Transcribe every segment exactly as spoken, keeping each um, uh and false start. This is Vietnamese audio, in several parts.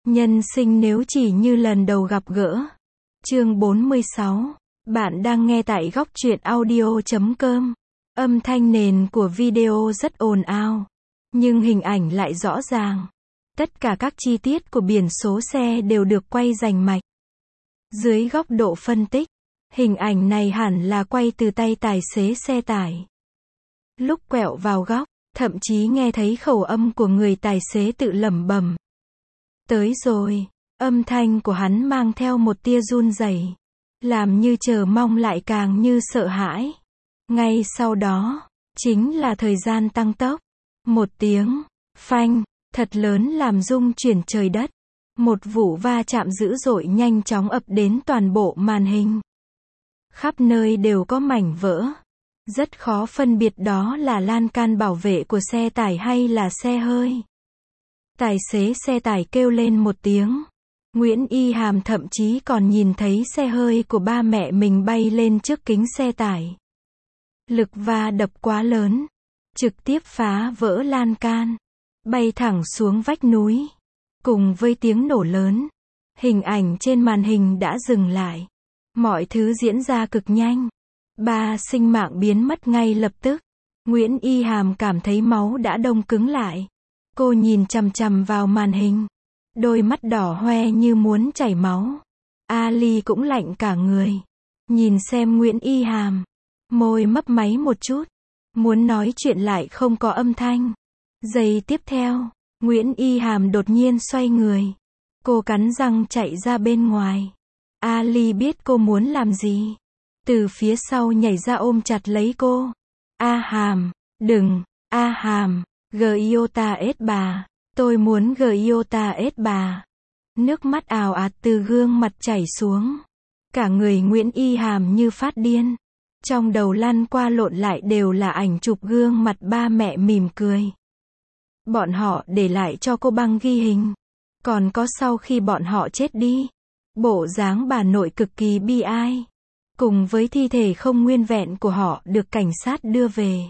Nhân sinh nếu chỉ như lần đầu gặp gỡ. Chương bốn mươi sáu. Bạn đang nghe tại góc truyện audio chấm com. Âm thanh nền của video rất ồn ào, nhưng hình ảnh lại rõ ràng. Tất cả các chi tiết của biển số xe đều được quay rành mạch. Dưới góc độ phân tích, hình ảnh này hẳn là quay từ tay tài xế xe tải. Lúc quẹo vào góc, thậm chí nghe thấy khẩu âm của người tài xế tự lẩm bẩm. Tới rồi, âm thanh của hắn mang theo một tia run rẩy, làm như chờ mong lại càng như sợ hãi. Ngay sau đó, chính là thời gian tăng tốc. Một tiếng, phanh, thật lớn làm rung chuyển trời đất. Một vụ va chạm dữ dội nhanh chóng ập đến toàn bộ màn hình. Khắp nơi đều có mảnh vỡ. Rất khó phân biệt đó là lan can bảo vệ của xe tải hay là xe hơi. Tài xế xe tải kêu lên một tiếng. Nguyễn Y Hàm thậm chí còn nhìn thấy xe hơi của ba mẹ mình bay lên trước kính xe tải. Lực va đập quá lớn, trực tiếp phá vỡ lan can, bay thẳng xuống vách núi. Cùng với tiếng nổ lớn, hình ảnh trên màn hình đã dừng lại. Mọi thứ diễn ra cực nhanh. Ba sinh mạng biến mất ngay lập tức. Nguyễn Y Hàm cảm thấy máu đã đông cứng lại. Cô nhìn chằm chằm vào màn hình. Đôi mắt đỏ hoe như muốn chảy máu. Ali cũng lạnh cả người. Nhìn xem Nguyễn Y Hàm. Môi mấp máy một chút. Muốn nói chuyện lại không có âm thanh. Giây tiếp theo, Nguyễn Y Hàm đột nhiên xoay người. Cô cắn răng chạy ra bên ngoài. Ali biết cô muốn làm gì. Từ phía sau nhảy ra ôm chặt lấy cô. A Hàm, đừng, A Hàm, Giota S bà, tôi muốn Giota S bà. Nước mắt ào ạt từ gương mặt chảy xuống. Cả người Nguyễn Y Hàm như phát điên. Trong đầu lăn qua lộn lại đều là ảnh chụp gương mặt ba mẹ mỉm cười. Bọn họ để lại cho cô băng ghi hình. Còn có sau khi bọn họ chết đi. Bộ dáng bà nội cực kỳ bi ai. Cùng với thi thể không nguyên vẹn của họ được cảnh sát đưa về.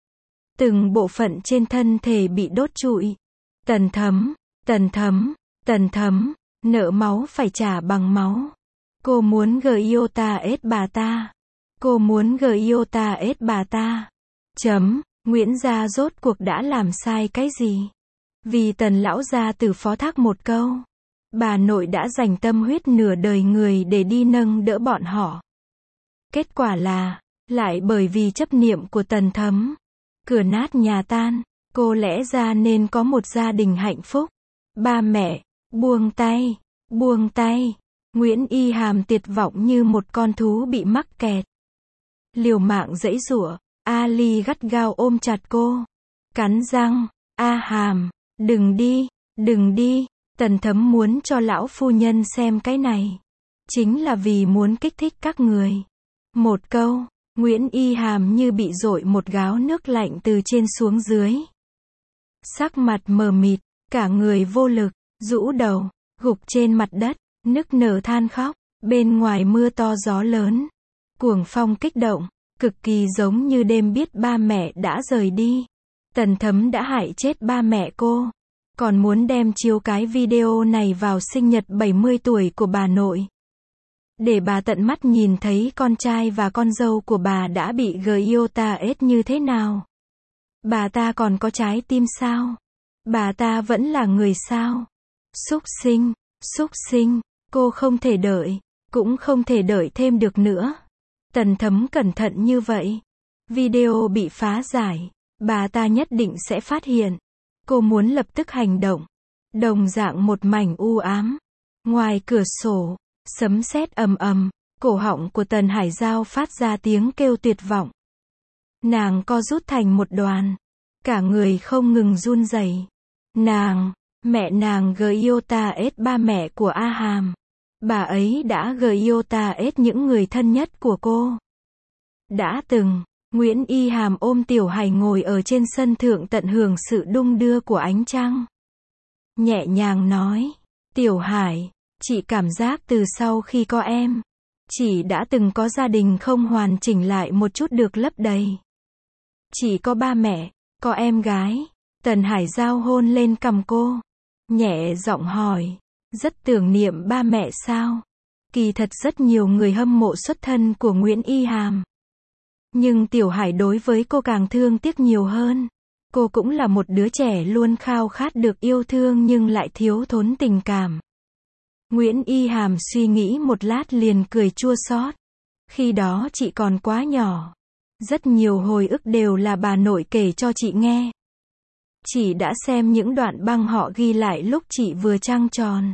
Từng bộ phận trên thân thể bị đốt trụi. Tần Thấm, Tần Thấm, Tần Thấm, nợ máu phải trả bằng máu. Cô muốn Giota S bà ta. Cô muốn Giota S bà ta. Chấm, Nguyễn gia rốt cuộc đã làm sai cái gì? Vì Tần lão gia tử phó thác một câu. Bà nội đã dành tâm huyết nửa đời người để đi nâng đỡ bọn họ. Kết quả là, lại bởi vì chấp niệm của Tần Thấm. Cửa nát nhà tan, cô lẽ ra nên có một gia đình hạnh phúc. Ba mẹ, buông tay, buông tay. Nguyễn Y Hàm tuyệt vọng như một con thú bị mắc kẹt. Liều mạng giãy giụa, Ali gắt gao ôm chặt cô. Cắn răng, A Hàm, đừng đi, đừng đi. Tần Thấm muốn cho lão phu nhân xem cái này. Chính là vì muốn kích thích các người. Một câu, Nguyễn Y Hàm như bị dội một gáo nước lạnh từ trên xuống dưới. Sắc mặt mờ mịt, cả người vô lực, rũ đầu, gục trên mặt đất, nức nở than khóc. Bên ngoài mưa to gió lớn, cuồng phong kích động, cực kỳ giống như đêm biết ba mẹ đã rời đi. Tần Thấm đã hại chết ba mẹ cô. Còn muốn đem chiếu cái video này vào sinh nhật bảy mươi tuổi của bà nội. Để bà tận mắt nhìn thấy con trai và con dâu của bà đã bị Giota S như thế nào. Bà ta còn có trái tim sao? Bà ta vẫn là người sao? Súc sinh, súc sinh, cô không thể đợi, cũng không thể đợi thêm được nữa. Tần Thấm cẩn thận như vậy. Video bị phá giải, bà ta nhất định sẽ phát hiện. Cô muốn lập tức hành động. Đồng dạng một mảnh u ám. Ngoài cửa sổ, sấm sét ầm ầm, cổ họng của Tần Hải Giao phát ra tiếng kêu tuyệt vọng. Nàng co rút thành một đoàn. Cả người không ngừng run rẩy. Nàng, mẹ nàng Giota S ba mẹ của A Hàm. Bà ấy đã Giota S những người thân nhất của cô. Đã từng, Nguyễn Y Hàm ôm Tiểu Hải ngồi ở trên sân thượng tận hưởng sự đung đưa của ánh trăng. Nhẹ nhàng nói, Tiểu Hải, chị cảm giác từ sau khi có em, chị đã từng có gia đình không hoàn chỉnh lại một chút được lấp đầy. Chỉ có ba mẹ, có em gái. Tần Hải Giao hôn lên cằm cô. Nhẹ giọng hỏi, Rất tưởng niệm ba mẹ sao? Kỳ thật rất nhiều người hâm mộ xuất thân của Nguyễn Y Hàm. Nhưng Tiểu Hải đối với cô càng thương tiếc nhiều hơn. Cô cũng là một đứa trẻ luôn khao khát được yêu thương nhưng lại thiếu thốn tình cảm. Nguyễn Y Hàm suy nghĩ một lát liền cười chua xót. Khi đó chị còn quá nhỏ. Rất nhiều hồi ức đều là bà nội kể cho chị nghe. Chị đã xem những đoạn băng họ ghi lại lúc chị vừa trăng tròn.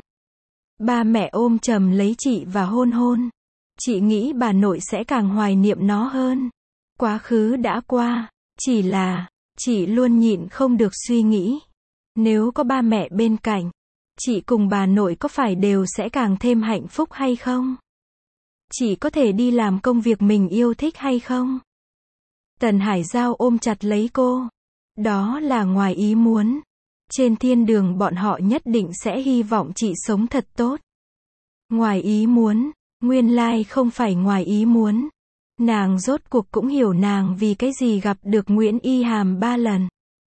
Ba mẹ ôm chầm lấy chị và hôn hôn. Chị nghĩ bà nội sẽ càng hoài niệm nó hơn. Quá khứ đã qua, chỉ là, chị luôn nhịn không được suy nghĩ. Nếu có ba mẹ bên cạnh, chị cùng bà nội có phải đều sẽ càng thêm hạnh phúc hay không? Chị có thể đi làm công việc mình yêu thích hay không? Tần Hải Giao ôm chặt lấy cô. Đó là ngoài ý muốn. Trên thiên đường bọn họ nhất định sẽ hy vọng chị sống thật tốt. Ngoài ý muốn, nguyên lai không phải ngoài ý muốn. Nàng rốt cuộc cũng hiểu nàng vì cái gì gặp được Nguyễn Y Hàm ba lần.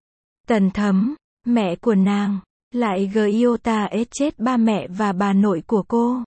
Tần Thấm, mẹ của nàng, lại Giota ết chết ba mẹ và bà nội của cô.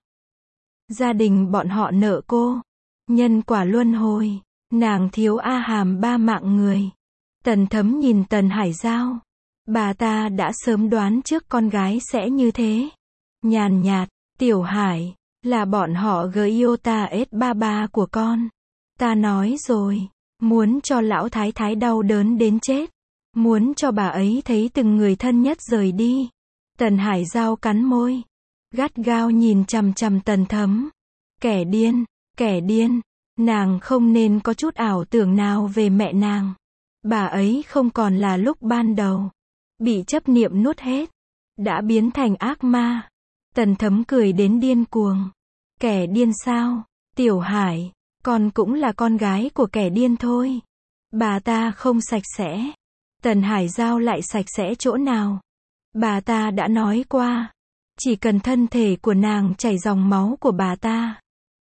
Gia đình bọn họ nợ cô. Nhân quả luân hồi. Nàng thiếu A Hàm ba mạng người. Tần Thấm nhìn Tần Hải Giao. Bà ta đã sớm đoán trước con gái sẽ như thế. Nhàn nhạt, Tiểu Hải, là bọn họ Giota ết ba ba của con. Ta nói rồi, muốn cho lão thái thái đau đớn đến chết. Muốn cho bà ấy thấy từng người thân nhất rời đi. Tần Hải Giao cắn môi. Gắt gao nhìn chằm chằm Tần Thấm. Kẻ điên, kẻ điên. Nàng không nên có chút ảo tưởng nào về mẹ nàng. Bà ấy không còn là lúc ban đầu. Bị chấp niệm nuốt hết. Đã biến thành ác ma. Tần Thấm cười đến điên cuồng. Kẻ điên sao? Tiểu Hải, con cũng là con gái của kẻ điên thôi. Bà ta không sạch sẽ. Tần Hải Giao lại sạch sẽ chỗ nào? Bà ta đã nói qua. Chỉ cần thân thể của nàng chảy dòng máu của bà ta.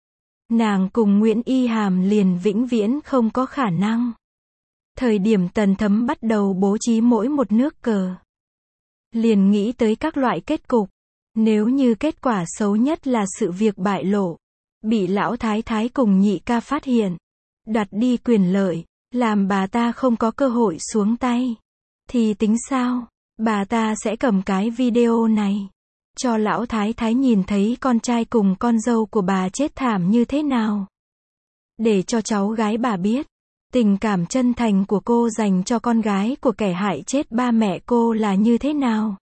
Nàng cùng Nguyễn Y Hàm liền vĩnh viễn không có khả năng. Thời điểm Tần Thấm bắt đầu bố trí mỗi một nước cờ. Liền nghĩ tới các loại kết cục. Nếu như kết quả xấu nhất là sự việc bại lộ. Bị lão thái thái cùng nhị ca phát hiện. Đoạt đi quyền lợi. Làm bà ta không có cơ hội xuống tay. Thì tính sao? Bà ta sẽ cầm cái video này. Cho lão thái thái nhìn thấy con trai cùng con dâu của bà chết thảm như thế nào. Để cho cháu gái bà biết. Tình cảm chân thành của cô dành cho con gái của kẻ hại chết ba mẹ cô là như thế nào.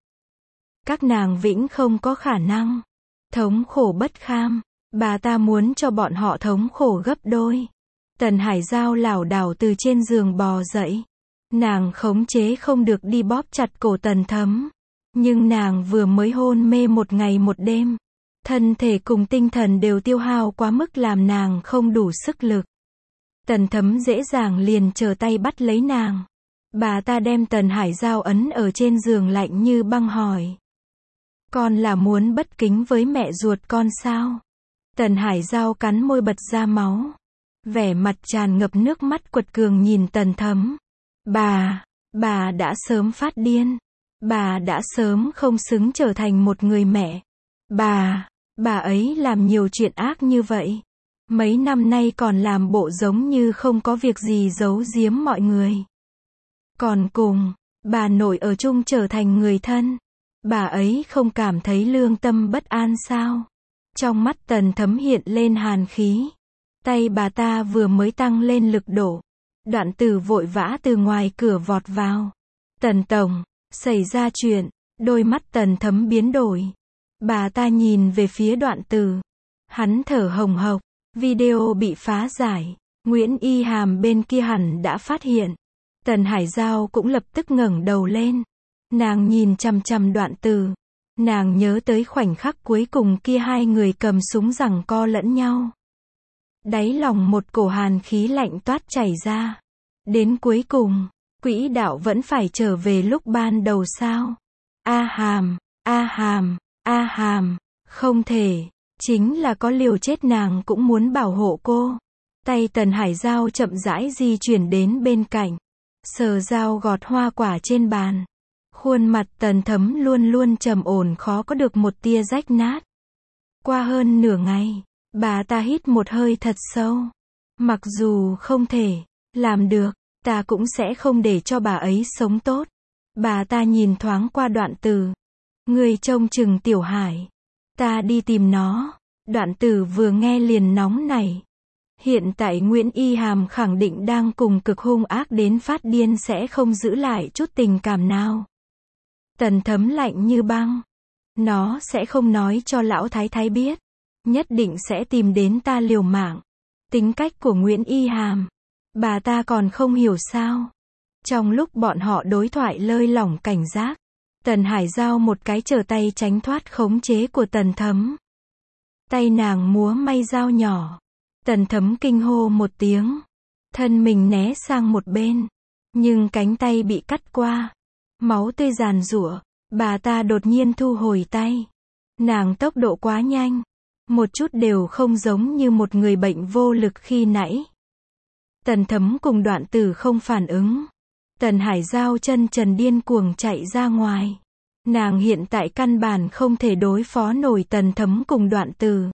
Các nàng vĩnh không có khả năng. Thống khổ bất kham. Bà ta muốn cho bọn họ thống khổ gấp đôi. Tần Hải Giao lảo đảo từ trên giường bò dậy. Nàng khống chế không được đi bóp chặt cổ Tần Thấm. Nhưng nàng vừa mới hôn mê một ngày một đêm. Thân thể cùng tinh thần đều tiêu hao quá mức làm nàng không đủ sức lực. Tần Thấm dễ dàng liền trở tay bắt lấy nàng. Bà ta đem Tần Hải Giao ấn ở trên giường lạnh như băng hỏi. Con là muốn bất kính với mẹ ruột con sao? Tần Hải Giao cắn môi bật ra máu. Vẻ mặt tràn ngập nước mắt quật cường nhìn Tần Thấm. Bà, bà đã sớm phát điên. Bà đã sớm không xứng trở thành một người mẹ. Bà, bà ấy làm nhiều chuyện ác như vậy. Mấy năm nay còn làm bộ giống như không có việc gì giấu giếm mọi người. Còn cùng, bà nội ở chung trở thành người thân. Bà ấy không cảm thấy lương tâm bất an sao? Trong mắt Tần Thấm hiện lên hàn khí. Tay bà ta vừa mới tăng lên lực độ. Đoạn Tử vội vã từ ngoài cửa vọt vào. Tần tổng, xảy ra chuyện. Đôi mắt Tần Thấm biến đổi. Bà ta nhìn về phía Đoạn Tử. Hắn thở hồng hộc. Video bị phá giải. Nguyễn Y Hàm bên kia hẳn đã phát hiện. Tần Hải Giao cũng lập tức ngẩng đầu lên. Nàng nhìn chằm chằm Đoạn Tử. Nàng nhớ tới khoảnh khắc cuối cùng kia hai người cầm súng giằng co lẫn nhau. Đáy lòng một cổ hàn khí lạnh toát chảy ra. Đến cuối cùng, quỹ đạo vẫn phải trở về lúc ban đầu sao? A Hàm, A Hàm, A Hàm, không thể, chính là có liều chết nàng cũng muốn bảo hộ cô. Tay Tần Hải Giao chậm rãi di chuyển đến bên cạnh, sờ dao gọt hoa quả trên bàn. Khuôn mặt Tần Thấm luôn luôn trầm ổn khó có được một tia rách nát. Qua hơn nửa ngày, bà ta hít một hơi thật sâu. Mặc dù không thể làm được, ta cũng sẽ không để cho bà ấy sống tốt. Bà ta nhìn thoáng qua Đoạn Tử. Người trông chừng Tiểu Hải. Ta đi tìm nó. Đoạn Tử vừa nghe liền nóng nảy. Hiện tại Nguyễn Y Hàm khẳng định đang cùng cực hung ác đến phát điên, sẽ không giữ lại chút tình cảm nào. Tần Thấm lạnh như băng. Nó sẽ không nói cho lão thái thái biết. Nhất định sẽ tìm đến ta liều mạng. Tính cách của Nguyễn Y Hàm, bà ta còn không hiểu sao. Trong lúc bọn họ đối thoại lơi lỏng cảnh giác, Tần Hải Giao một cái trở tay tránh thoát khống chế của Tần Thấm. Tay nàng múa may dao nhỏ. Tần Thấm kinh hô một tiếng. Thân mình né sang một bên. Nhưng cánh tay bị cắt qua. Máu tươi giàn giụa. Bà ta đột nhiên thu hồi tay. Nàng tốc độ quá nhanh. Một chút đều không giống như một người bệnh vô lực khi nãy. Tần Thấm cùng Đoạn Tử không phản ứng. Tần Hải Giao chân trần điên cuồng chạy ra ngoài. Nàng hiện tại căn bản không thể đối phó nổi Tần Thấm cùng Đoạn Tử.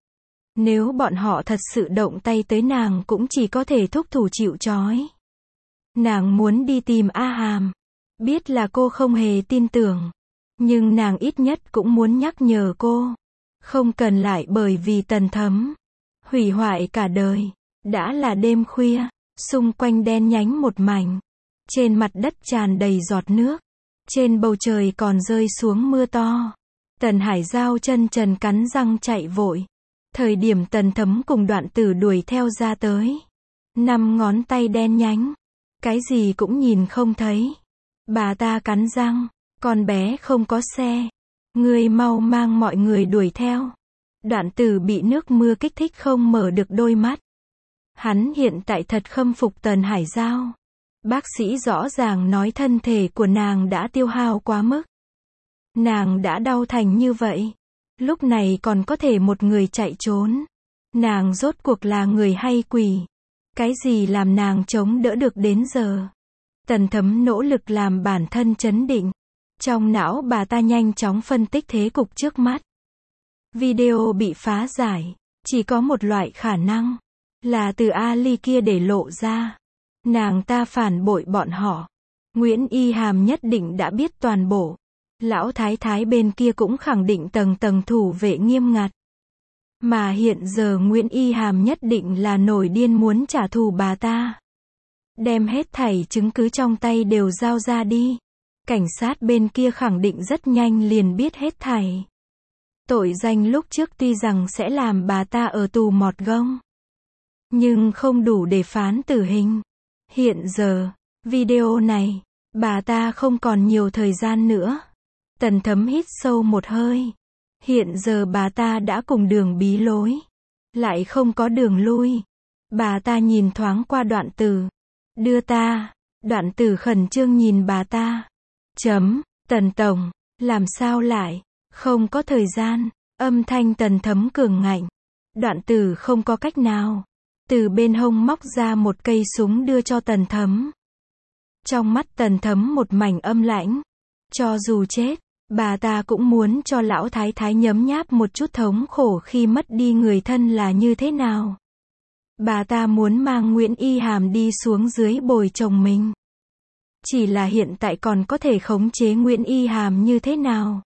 Nếu bọn họ thật sự động tay tới nàng cũng chỉ có thể thúc thủ chịu trói. Nàng muốn đi tìm A Hàm. Biết là cô không hề tin tưởng. Nhưng nàng ít nhất cũng muốn nhắc nhở cô. Không cần lại bởi vì Tần Thấm hủy hoại cả đời. Đã là đêm khuya. Xung quanh đen nhánh một mảnh. Trên mặt đất tràn đầy giọt nước. Trên bầu trời còn rơi xuống mưa to. Tần Hải Giao chân trần cắn răng chạy vội. Thời điểm Tần Thấm cùng Đoạn Tử đuổi theo ra tới. Năm ngón tay đen nhánh. Cái gì cũng nhìn không thấy. Bà ta cắn răng. Con bé không có xe. Ngươi mau mang mọi người đuổi theo. Đoạn Tử bị nước mưa kích thích không mở được đôi mắt. Hắn hiện tại thật khâm phục Tần Hải Giao. Bác sĩ rõ ràng nói thân thể của nàng đã tiêu hao quá mức. Nàng đã đau thành như vậy. Lúc này còn có thể một người chạy trốn. Nàng rốt cuộc là người hay quỷ? Cái gì làm nàng chống đỡ được đến giờ? Tần Thấm nỗ lực làm bản thân trấn định. Trong não bà ta nhanh chóng phân tích thế cục trước mắt. Video bị phá giải. Chỉ có một loại khả năng. Là từ Ali kia để lộ ra. Nàng ta phản bội bọn họ. Nguyễn Y Hàm nhất định đã biết toàn bộ. Lão thái thái bên kia cũng khẳng định tầng tầng thủ vệ nghiêm ngặt. Mà hiện giờ Nguyễn Y Hàm nhất định là nổi điên muốn trả thù bà ta. Đem hết thảy chứng cứ trong tay đều giao ra đi. Cảnh sát bên kia khẳng định rất nhanh liền biết hết thảy. Tội danh lúc trước tuy rằng sẽ làm bà ta ở tù mọt gông. Nhưng không đủ để phán tử hình. Hiện giờ, video này, bà ta không còn nhiều thời gian nữa. Tần Thấm hít sâu một hơi. Hiện giờ bà ta đã cùng đường bí lối. Lại không có đường lui. Bà ta nhìn thoáng qua Đoạn Tử. Đưa ta. Đoạn Tử khẩn trương nhìn bà ta. Chấm, Tần Tổng, làm sao lại, không có thời gian. Âm thanh Tần Thấm cường ngạnh. Đoạn Tử không có cách nào. Từ bên hông móc ra một cây súng đưa cho Tần Thấm. Trong mắt Tần Thấm một mảnh âm lãnh. Cho dù chết, bà ta cũng muốn cho lão thái thái nhấm nháp một chút thống khổ khi mất đi người thân là như thế nào. Bà ta muốn mang Nguyễn Y Hàm đi xuống dưới bồi chồng mình. Chỉ là hiện tại còn có thể khống chế Nguyễn Y Hàm như thế nào.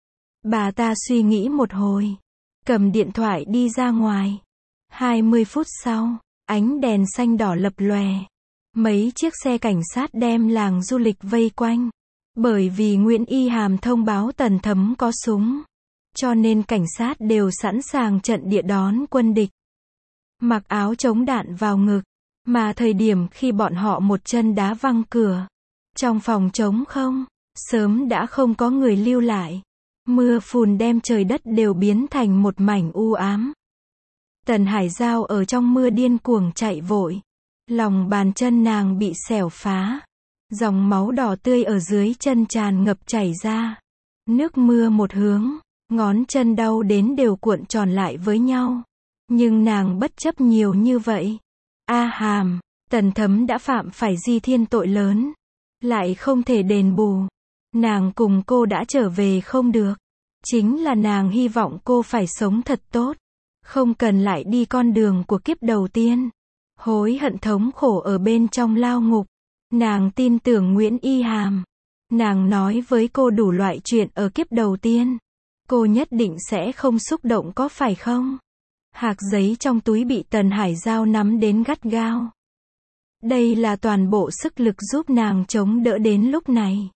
Bà ta suy nghĩ một hồi. Cầm điện thoại đi ra ngoài. hai mươi phút sau, ánh đèn xanh đỏ lập lòe. Mấy chiếc xe cảnh sát đem làng du lịch vây quanh. Bởi vì Nguyễn Y Hàm thông báo Tần Thấm có súng. Cho nên cảnh sát đều sẵn sàng trận địa đón quân địch. Mặc áo chống đạn vào ngực. Mà thời điểm khi bọn họ một chân đá văng cửa. Trong phòng trống không, sớm đã không có người lưu lại. Mưa phùn đem trời đất đều biến thành một mảnh u ám. Tần Hải Giao ở trong mưa điên cuồng chạy vội. Lòng bàn chân nàng bị xẻo phá. Dòng máu đỏ tươi ở dưới chân tràn ngập chảy ra. Nước mưa một hướng, ngón chân đau đến đều cuộn tròn lại với nhau. Nhưng nàng bất chấp nhiều như vậy. A Hàm, Tần Thấm đã phạm phải di thiên tội lớn. Lại không thể đền bù. Nàng cùng cô đã trở về không được. Chính là nàng hy vọng cô phải sống thật tốt. Không cần lại đi con đường của kiếp đầu tiên. Hối hận thống khổ ở bên trong lao ngục. Nàng tin tưởng Nguyễn Y Hàm. Nàng nói với cô đủ loại chuyện ở kiếp đầu tiên. Cô nhất định sẽ không xúc động có phải không? Hạc giấy trong túi bị Tần Hải Giao nắm đến gắt gao. Đây là toàn bộ sức lực giúp nàng chống đỡ đến lúc này.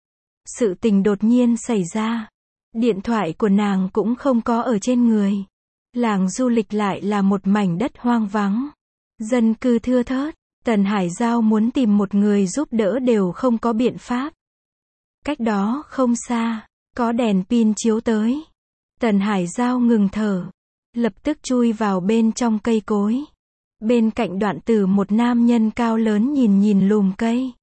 Sự tình đột nhiên xảy ra. Điện thoại của nàng cũng không có ở trên người. Làng du lịch lại là một mảnh đất hoang vắng. Dân cư thưa thớt. Tần Hải Giao muốn tìm một người giúp đỡ đều không có biện pháp. Cách đó không xa, có đèn pin chiếu tới. Tần Hải Giao ngừng thở. Lập tức chui vào bên trong cây cối. Bên cạnh Đoạn Tử một nam nhân cao lớn nhìn nhìn lùm cây.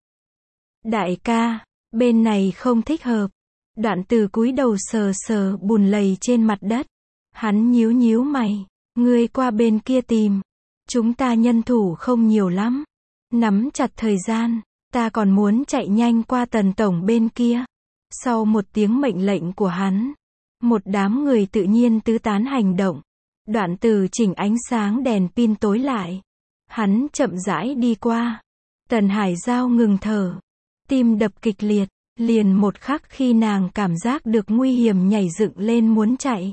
Đại ca, bên này không thích hợp. Đoạn Tử cúi đầu sờ sờ bùn lầy trên mặt đất. Hắn nhíu nhíu mày. Ngươi qua bên kia tìm. Chúng ta nhân thủ không nhiều lắm. Nắm chặt thời gian. Ta còn muốn chạy nhanh qua Tần tổng bên kia. Sau một tiếng mệnh lệnh của hắn, một đám người tự nhiên tứ tán hành động. Đoạn Tử chỉnh ánh sáng đèn pin tối lại. Hắn chậm rãi đi qua. Tần Hải Giao ngừng thở. Tim đập kịch liệt. Liền một khắc khi nàng cảm giác được nguy hiểm nhảy dựng lên muốn chạy.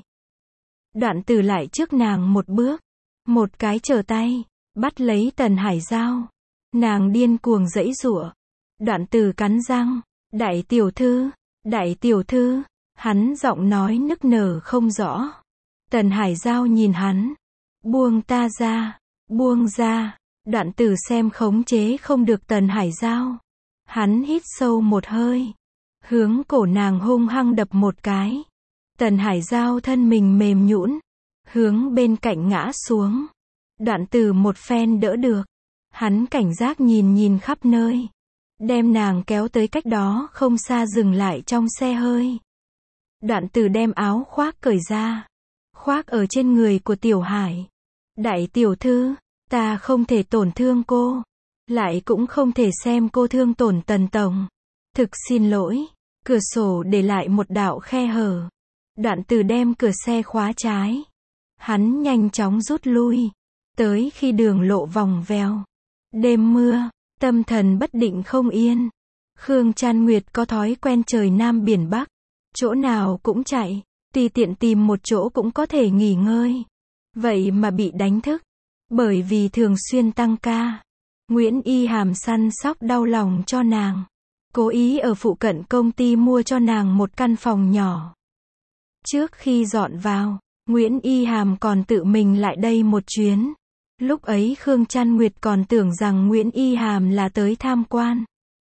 Đoạn Tử lại trước nàng một bước. Một cái trở tay. Bắt lấy Tần Hải Giao. Nàng điên cuồng giãy giụa. Đoạn Tử cắn răng. Đại tiểu thư. Đại tiểu thư. Hắn giọng nói nức nở không rõ. Tần Hải Giao nhìn hắn. Buông ta ra. Buông ra. Đoạn Tử xem khống chế không được Tần Hải Giao. Hắn hít sâu một hơi. Hướng cổ nàng hung hăng đập một cái. Tần Hải Giao thân mình mềm nhũn. Hướng bên cạnh ngã xuống. Đoạn Tử một phen đỡ được. Hắn cảnh giác nhìn nhìn khắp nơi. Đem nàng kéo tới cách đó không xa dừng lại trong xe hơi. Đoạn Tử đem áo khoác cởi ra. Khoác ở trên người của Tiểu Hải. Đại tiểu thư, ta không thể tổn thương cô. Lại cũng không thể xem cô thương tổn Tần tổng. Thực xin lỗi. Cửa sổ để lại một đạo khe hở. Đoạn Tử đem cửa xe khóa trái. Hắn nhanh chóng rút lui. Tới khi đường lộ vòng vèo. Đêm mưa. Tâm thần bất định không yên. Khương Trăn Nguyệt có thói quen trời Nam biển Bắc. Chỗ nào cũng chạy. Tùy tiện tìm một chỗ cũng có thể nghỉ ngơi. Vậy mà bị đánh thức. Bởi vì thường xuyên tăng ca. Nguyễn Y Hàm săn sóc đau lòng cho nàng. Cố ý ở phụ cận công ty mua cho nàng một căn phòng nhỏ. Trước khi dọn vào, Nguyễn Y Hàm còn tự mình lại đây một chuyến. Lúc ấy Khương Trăn Nguyệt còn tưởng rằng Nguyễn Y Hàm là tới tham quan.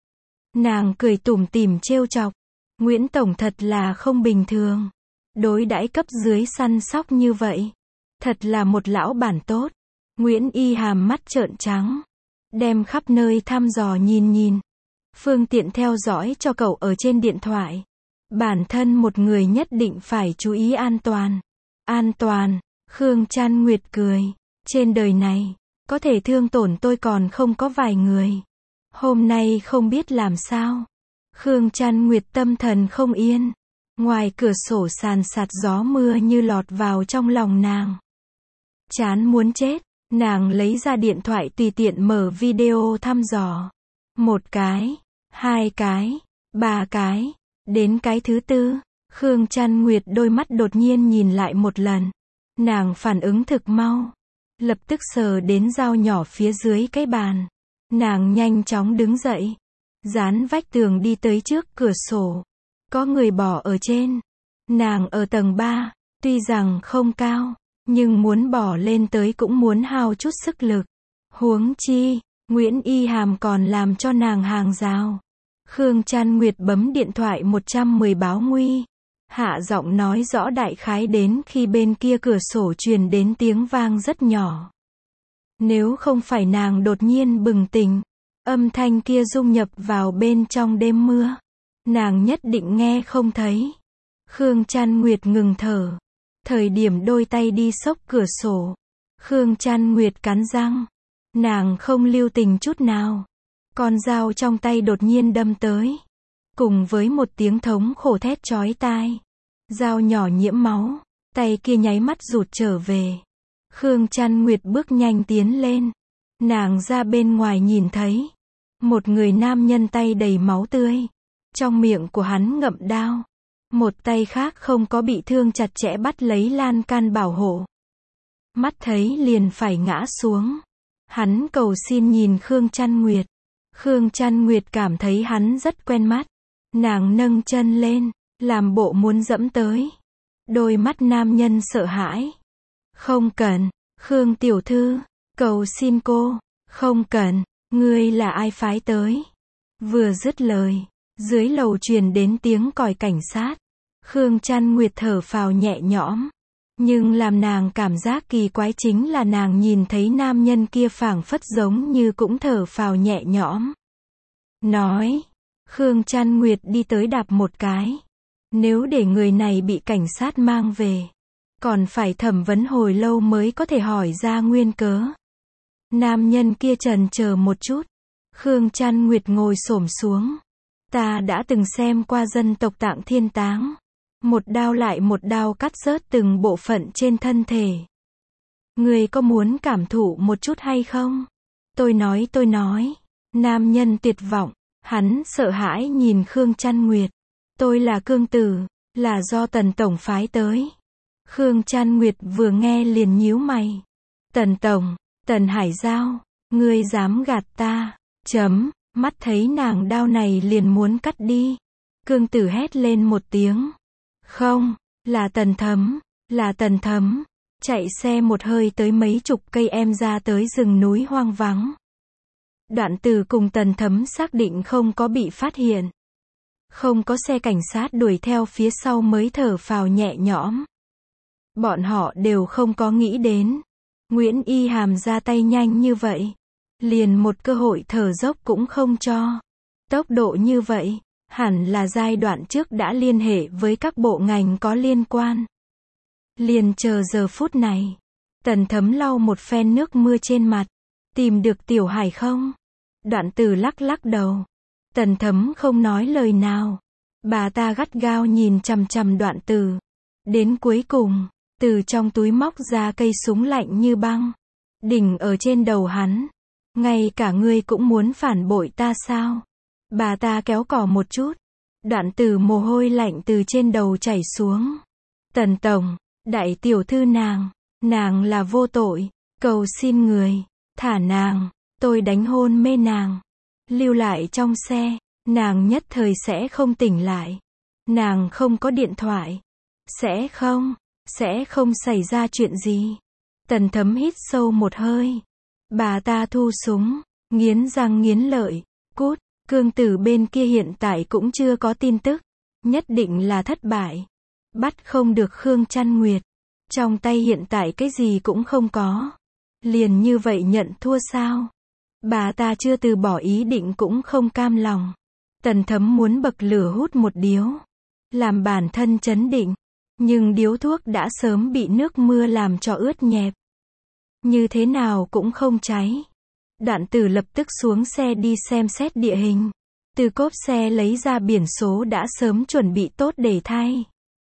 Nàng cười tủm tỉm trêu chọc. Nguyễn tổng thật là không bình thường. Đối đãi cấp dưới săn sóc như vậy. Thật là một lão bản tốt. Nguyễn Y Hàm mắt trợn trắng. Đem khắp nơi thăm dò nhìn nhìn. Phương tiện theo dõi cho cậu ở trên điện thoại. Bản thân một người nhất định phải chú ý an toàn. An toàn. Khương Trăn Nguyệt cười. Trên đời này, có thể thương tổn tôi còn không có vài người. Hôm nay không biết làm sao. Khương Trăn Nguyệt tâm thần không yên. Ngoài cửa sổ sàn sạt gió mưa như lọt vào trong lòng nàng. Chán muốn chết. Nàng lấy ra điện thoại tùy tiện mở video thăm dò. Một cái, hai cái, ba cái. Đến cái thứ tư, Khương Trăn Nguyệt đôi mắt đột nhiên nhìn lại một lần. Nàng phản ứng thực mau. Lập tức sờ đến dao nhỏ phía dưới cái bàn. Nàng nhanh chóng đứng dậy. Dán vách tường đi tới trước cửa sổ. Có người bỏ ở trên. Nàng ở tầng ba, tuy rằng không cao, nhưng muốn bỏ lên tới cũng muốn hao chút sức lực. Huống chi, Nguyễn Y Hàm còn làm cho nàng hàng rào. Khương Trăn Nguyệt bấm điện thoại một trăm mười báo nguy. Hạ giọng nói rõ đại khái đến khi bên kia cửa sổ truyền đến tiếng vang rất nhỏ. Nếu không phải nàng đột nhiên bừng tỉnh, âm thanh kia dung nhập vào bên trong đêm mưa, nàng nhất định nghe không thấy. Khương Trăn Nguyệt ngừng thở. Thời điểm đôi tay đi xốc cửa sổ, Khương Trăn Nguyệt cắn răng. Nàng không lưu tình chút nào. Con dao trong tay đột nhiên đâm tới. cùng với một tiếng thống khổ thét chói tai. Dao nhỏ nhiễm máu, tay kia nháy mắt rụt trở về. Khương Trăn Nguyệt bước nhanh tiến lên. Nàng ra bên ngoài nhìn thấy một người nam nhân tay đầy máu tươi. Trong miệng của hắn ngậm đao. Một tay khác không có bị thương chặt chẽ bắt lấy lan can bảo hộ. Mắt thấy liền phải ngã xuống. Hắn cầu xin nhìn Khương Trăn Nguyệt. Khương Trăn Nguyệt cảm thấy hắn rất quen mắt. Nàng nâng chân lên, làm bộ muốn dẫm tới. Đôi mắt nam nhân sợ hãi. Không cần, Khương tiểu thư, cầu xin cô, không cần, ngươi là ai phái tới. Vừa dứt lời, dưới lầu truyền đến tiếng còi cảnh sát. Khương Trăn Nguyệt thở phào nhẹ nhõm. Nhưng làm nàng cảm giác kỳ quái chính là nàng nhìn thấy nam nhân kia phảng phất giống như cũng thở phào nhẹ nhõm. Nói, Khương Trăn Nguyệt đi tới đạp một cái. Nếu để người này bị cảnh sát mang về, còn phải thẩm vấn hồi lâu mới có thể hỏi ra nguyên cớ. Nam nhân kia chần chờ một chút. Khương Trăn Nguyệt ngồi xổm xuống. Ta đã từng xem qua dân tộc Tạng Thiên Táng. Một đao lại một đao cắt rớt từng bộ phận trên thân thể. Người có muốn cảm thụ một chút hay không? Tôi nói tôi nói. Nam nhân tuyệt vọng. Hắn sợ hãi nhìn Khương Trăn Nguyệt. Tôi là Cương Tử, là do Tần Tổng phái tới. Khương Trăn Nguyệt vừa nghe liền nhíu mày. Tần Tổng, Tần Hải Giao, ngươi dám gạt ta, chấm, mắt thấy nàng đao này liền muốn cắt đi. Cương Tử hét lên một tiếng. Không, là Tần Thấm, là Tần Thấm. Chạy xe một hơi tới mấy chục cây em ra tới rừng núi hoang vắng. Đoạn Tử cùng Tần Thấm xác định không có bị phát hiện. Không có xe cảnh sát đuổi theo phía sau mới thở phào nhẹ nhõm. Bọn họ đều không có nghĩ đến. Nguyễn Y Hàm ra tay nhanh như vậy. Liền một cơ hội thở dốc cũng không cho. Tốc độ như vậy, hẳn là giai đoạn trước đã liên hệ với các bộ ngành có liên quan. Liền chờ giờ phút này. Tần Thấm lau một phen nước mưa trên mặt. Tìm được Tiểu Hải không? Đoạn Tử lắc lắc đầu. Tần Thấm không nói lời nào. Bà ta gắt gao nhìn chằm chằm Đoạn Tử. Đến cuối cùng, từ trong túi móc ra cây súng lạnh như băng. Đỉnh ở trên đầu hắn. Ngay cả ngươi cũng muốn phản bội ta sao? Bà ta kéo cò một chút. Đoạn Tử mồ hôi lạnh từ trên đầu chảy xuống. Tần Tổng, đại tiểu thư nàng, nàng là vô tội. Cầu xin người, thả nàng, tôi đánh hôn mê nàng. Lưu lại trong xe, nàng nhất thời sẽ không tỉnh lại. Nàng không có điện thoại. Sẽ không, sẽ không xảy ra chuyện gì. Tần Thấm hít sâu một hơi. Bà ta thu súng, nghiến răng nghiến lợi. Cút, Cương Tử bên kia hiện tại cũng chưa có tin tức. Nhất định là thất bại. Bắt không được Khương Trăn Nguyệt. Trong tay hiện tại cái gì cũng không có. Liền như vậy nhận thua sao? Bà ta chưa từ bỏ ý định cũng không cam lòng. Tần Thấm muốn bậc lửa hút một điếu. Làm bản thân chấn định. Nhưng điếu thuốc đã sớm bị nước mưa làm cho ướt nhẹp. Như thế nào cũng không cháy. Đoạn Tử lập tức xuống xe đi xem xét địa hình. Từ cốp xe lấy ra biển số đã sớm chuẩn bị tốt để thay.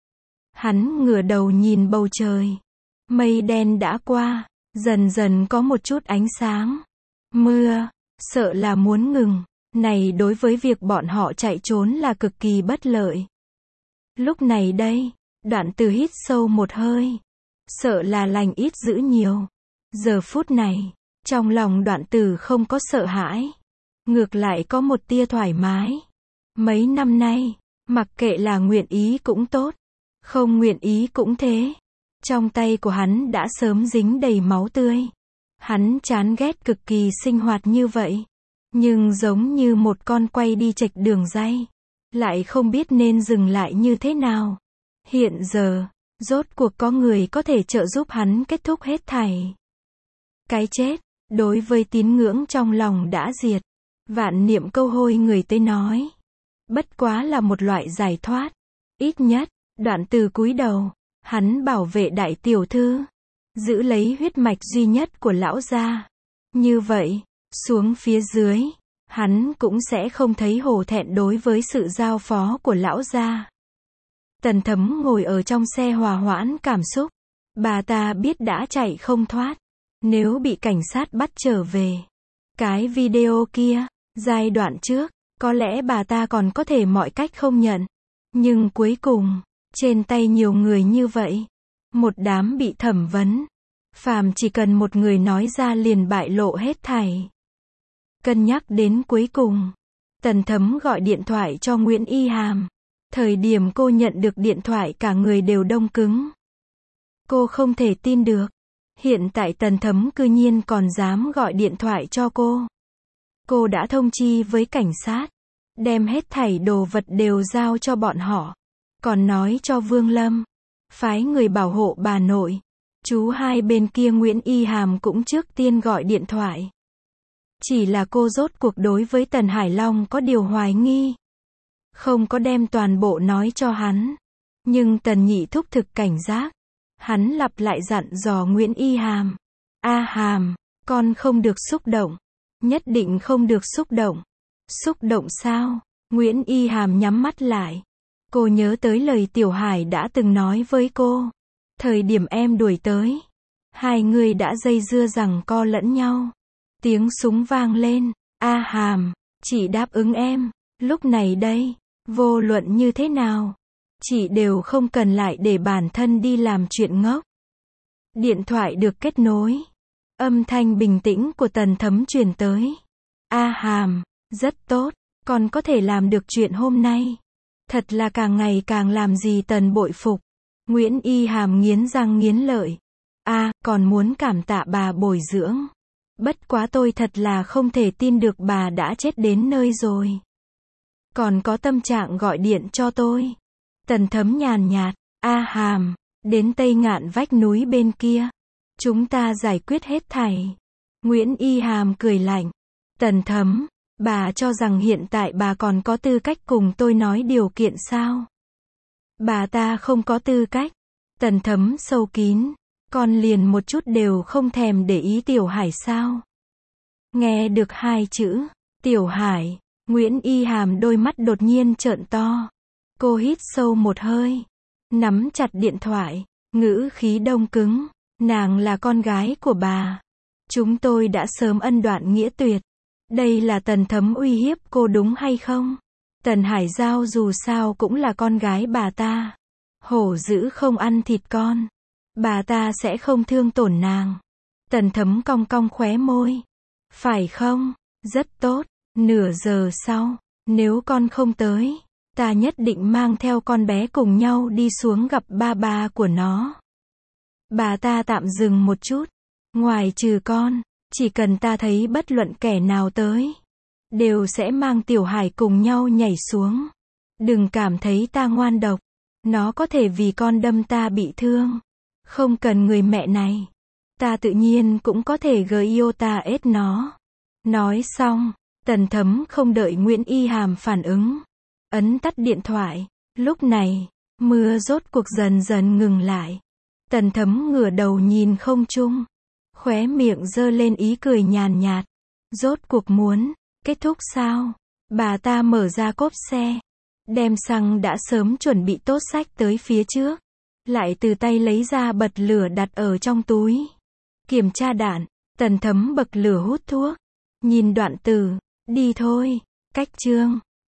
Hắn ngửa đầu nhìn bầu trời. Mây đen đã qua, dần dần có một chút ánh sáng. Mưa, sợ là muốn ngừng. Này đối với việc bọn họ chạy trốn là cực kỳ bất lợi. Lúc này đây, Đoạn Tử hít sâu một hơi. Sợ là lành ít dữ nhiều. Giờ phút này, trong lòng Đoạn Tử không có sợ hãi. Ngược lại có một tia thoải mái. Mấy năm nay, mặc kệ là nguyện ý cũng tốt, không nguyện ý cũng thế. Trong tay của hắn đã sớm dính đầy máu tươi. Hắn chán ghét cực kỳ sinh hoạt như vậy. Nhưng giống như một con quay đi chệch đường ray. Lại không biết nên dừng lại như thế nào. Hiện giờ, rốt cuộc có người có thể trợ giúp hắn kết thúc hết thảy. Cái chết, đối với tín ngưỡng trong lòng đã diệt. Vạn niệm câu hôi người tới nói. Bất quá là một loại giải thoát. Ít nhất, Đoạn Tử cúi đầu. Hắn bảo vệ đại tiểu thư. Giữ lấy huyết mạch duy nhất của lão gia. Như vậy, xuống phía dưới, hắn cũng sẽ không thấy hổ thẹn đối với sự giao phó của lão gia. Tần Thấm ngồi ở trong xe hòa hoãn cảm xúc. Bà ta biết đã chạy không thoát. Nếu bị cảnh sát bắt trở về. Cái video kia, giai đoạn trước, có lẽ bà ta còn có thể mọi cách không nhận. Nhưng cuối cùng, trên tay nhiều người như vậy, một đám bị thẩm vấn. Phàm chỉ cần một người nói ra liền bại lộ hết thảy. Cân nhắc đến cuối cùng, Tần Thấm gọi điện thoại cho Nguyễn Y Hàm. Thời điểm cô nhận được điện thoại cả người đều đông cứng. Cô không thể tin được. Hiện tại Tần Thấm cư nhiên còn dám gọi điện thoại cho cô. Cô đã thông chi với cảnh sát. Đem hết thảy đồ vật đều giao cho bọn họ. Còn nói cho Vương Lâm. Phái người bảo hộ bà nội. Chú hai bên kia Nguyễn Y Hàm cũng trước tiên gọi điện thoại. Chỉ là cô rốt cuộc đối với Tần Hải Long có điều hoài nghi. Không có đem toàn bộ nói cho hắn. Nhưng Tần Nhị thúc thực cảnh giác. Hắn lặp lại dặn dò Nguyễn Y Hàm. A Hàm, con không được xúc động. Nhất định không được xúc động. Xúc động sao? Nguyễn Y Hàm nhắm mắt lại. Cô nhớ tới lời Tiểu Hải đã từng nói với cô. Thời điểm em đuổi tới. Hai người đã dây dưa rằng co lẫn nhau. Tiếng súng vang lên. A Hàm, chị đáp ứng em. Lúc này đây, vô luận như thế nào, chị đều không cần lại để bản thân đi làm chuyện ngốc. Điện thoại được kết nối. Âm thanh bình tĩnh của Tần Thấm truyền tới. A Hàm, rất tốt, con có thể làm được chuyện hôm nay. Thật là càng ngày càng làm gì Tần bội phục. Nguyễn Y Hàm nghiến răng nghiến lợi. A, à, còn muốn cảm tạ bà bồi dưỡng. Bất quá tôi thật là không thể tin được bà đã chết đến nơi rồi. Còn có tâm trạng gọi điện cho tôi. Tần Thấm nhàn nhạt. A Hàm, đến Tây Ngạn vách núi bên kia. Chúng ta giải quyết hết thảy. Nguyễn Y Hàm cười lạnh. Tần Thấm, bà cho rằng hiện tại bà còn có tư cách cùng tôi nói điều kiện sao? Bà ta không có tư cách. Tần Thấm sâu kín. Con liền một chút đều không thèm để ý Tiểu Hải sao? Nghe được hai chữ, Tiểu Hải, Nguyễn Y Hàm đôi mắt đột nhiên trợn to. Cô hít sâu một hơi. Nắm chặt điện thoại, ngữ khí đông cứng. Nàng là con gái của bà. Chúng tôi đã sớm ân đoạn nghĩa tuyệt. Đây là Tần Thấm uy hiếp cô đúng hay không? Tần Hải Giao dù sao cũng là con gái bà ta. Hổ dữ không ăn thịt con. Bà ta sẽ không thương tổn nàng. Tần Thấm cong cong khóe môi. Phải không? Rất tốt. Nửa giờ sau, nếu con không tới, ta nhất định mang theo con bé cùng nhau đi xuống gặp ba ba của nó. Bà ta tạm dừng một chút. Ngoài trừ con, chỉ cần ta thấy bất luận kẻ nào tới, đều sẽ mang Tiểu Hải cùng nhau nhảy xuống. Đừng cảm thấy ta ngoan độc. Nó có thể vì con đâm ta bị thương. Không cần người mẹ này. Ta tự nhiên cũng có thể gây ta ết nó. Nói xong, Tần Thấm không đợi Nguyễn Y Hàm phản ứng. Ấn tắt điện thoại. Lúc này, mưa rốt cuộc dần dần ngừng lại. Tần Thấm ngửa đầu nhìn không trung. Khóe miệng giơ lên ý cười nhàn nhạt. Rốt cuộc muốn kết thúc sao? Bà ta mở ra cốp xe. Đem xăng đã sớm chuẩn bị tốt xách tới phía trước. Lại từ tay lấy ra bật lửa đặt ở trong túi. Kiểm tra đạn. Tần Thấm bật lửa hút thuốc. Nhìn đoạn từ. Đi thôi. Cách chương.